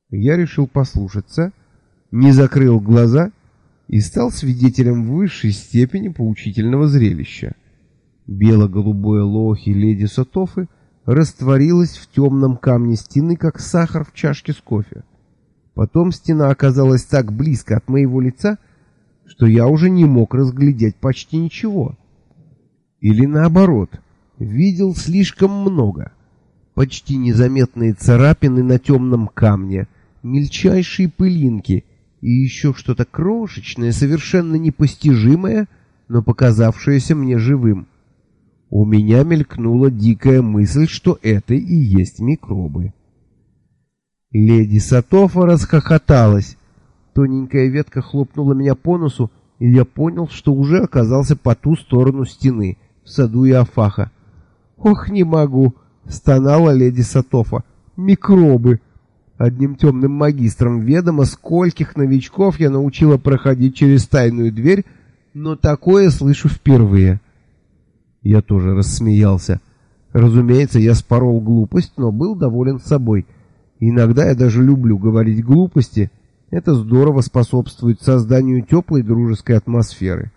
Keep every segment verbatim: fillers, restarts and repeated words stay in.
Я решил послушаться, не закрыл глаза и стал свидетелем в высшей степени поучительного зрелища. Бело-голубое лохи леди Сотофы растворилось в темном камне стены, как сахар в чашке с кофе. Потом стена оказалась так близко от моего лица, что я уже не мог разглядеть почти ничего. Или наоборот, видел слишком много. Почти незаметные царапины на темном камне, мельчайшие пылинки и еще что-то крошечное, совершенно непостижимое, но показавшееся мне живым. У меня мелькнула дикая мысль, что это и есть микробы. Леди Сотофа расхохоталась. Тоненькая ветка хлопнула меня по носу, и я понял, что уже оказался по ту сторону стены, в саду Иофаха. «Ох, не могу!» — стонала леди Сотофа. «Микробы! Одним темным магистром ведомо, скольких новичков я научила проходить через тайную дверь, но такое слышу впервые». Я тоже рассмеялся. Разумеется, я спорол глупость, но был доволен собой. Иногда я даже люблю говорить глупости. Это здорово способствует созданию теплой дружеской атмосферы.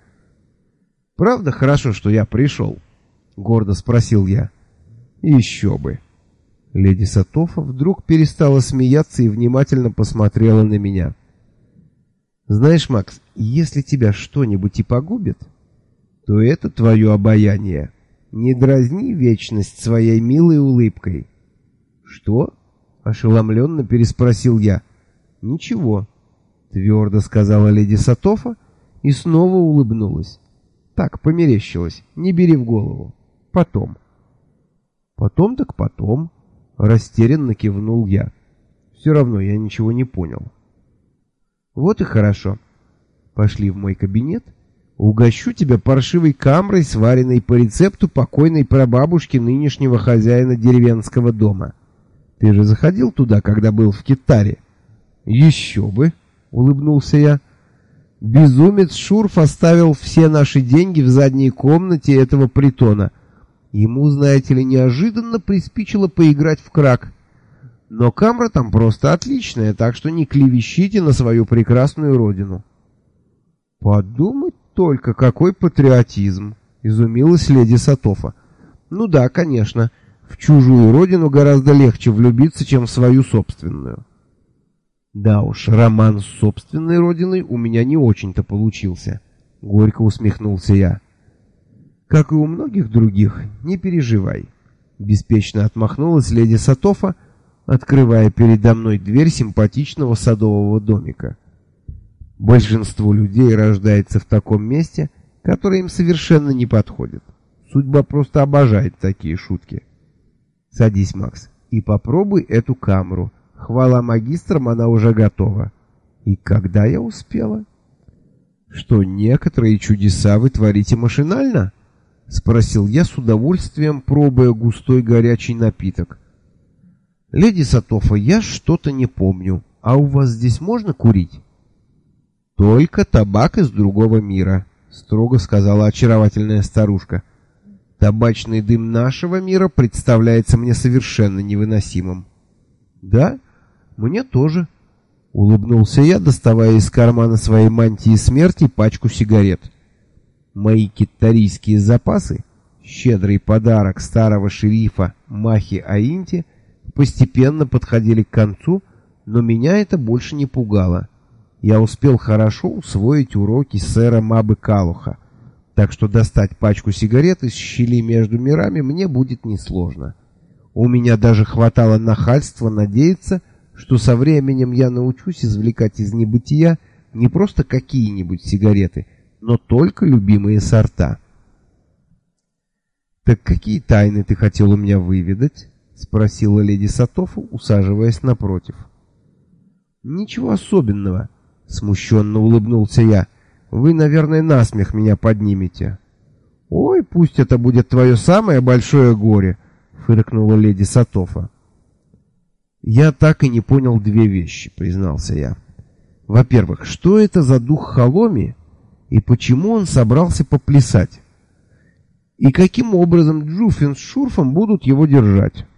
«Правда хорошо, что я пришел?» — гордо спросил я. «Еще бы». Леди Сотофа вдруг перестала смеяться и внимательно посмотрела на меня. «Знаешь, Макс, если тебя что-нибудь и погубит, то это твое обаяние. Не дразни вечность своей милой улыбкой». «Что?» — ошеломленно переспросил я. «Ничего», — твердо сказала леди Сотофа и снова улыбнулась. «Так, померещилась, не бери в голову. Потом». «Потом так потом», — растерянно кивнул я. Все равно я ничего не понял. «Вот и хорошо. Пошли в мой кабинет. Угощу тебя паршивой камрой, сваренной по рецепту покойной прабабушки нынешнего хозяина деревенского дома. Ты же заходил туда, когда был в Китаре?» «Еще бы», — улыбнулся я. «Безумец Шурф оставил все наши деньги в задней комнате этого притона. Ему, знаете ли, неожиданно приспичило поиграть в крак. Но камра там просто отличная, так что не клевещите на свою прекрасную родину». «Подумать только, какой патриотизм!» — изумилась леди Сотофа. «Ну да, конечно, в чужую родину гораздо легче влюбиться, чем в свою собственную». «Да уж, роман с собственной родиной у меня не очень-то получился», — горько усмехнулся я. «Как и у многих других, не переживай», — беспечно отмахнулась леди Сотофа, открывая передо мной дверь симпатичного садового домика. «Большинство людей рождается в таком месте, которое им совершенно не подходит. Судьба просто обожает такие шутки. Садись, Макс, и попробуй эту камру. Хвала магистрам, она уже готова. И когда я успела?» «Что, некоторые чудеса вы творите машинально?» — спросил я с удовольствием, пробуя густой горячий напиток. «Леди Сотофа, я что-то не помню. А у вас здесь можно курить?» «Только табак из другого мира», — строго сказала очаровательная старушка. «Табачный дым нашего мира представляется мне совершенно невыносимым». «Да, мне тоже», — улыбнулся я, доставая из кармана своей мантии смерти пачку сигарет. Мои китарийские запасы, щедрый подарок старого шерифа Махи Аинти, постепенно подходили к концу, но меня это больше не пугало. Я успел хорошо усвоить уроки сэра Мабы Калуха, так что достать пачку сигарет из щели между мирами мне будет несложно. У меня даже хватало нахальства надеяться, что со временем я научусь извлекать из небытия не просто какие-нибудь сигареты, но только любимые сорта. «Так какие тайны ты хотел у меня выведать?» — спросила леди Сотофа, усаживаясь напротив. «Ничего особенного», — смущенно улыбнулся я. «Вы, наверное, насмех меня поднимете». «Ой, пусть это будет твое самое большое горе», — фыркнула леди Сотофа. «Я так и не понял две вещи», — признался я. «Во-первых, что это за дух Халоми и почему он собрался поплясать? И каким образом Джуфин с Шурфом будут его держать?»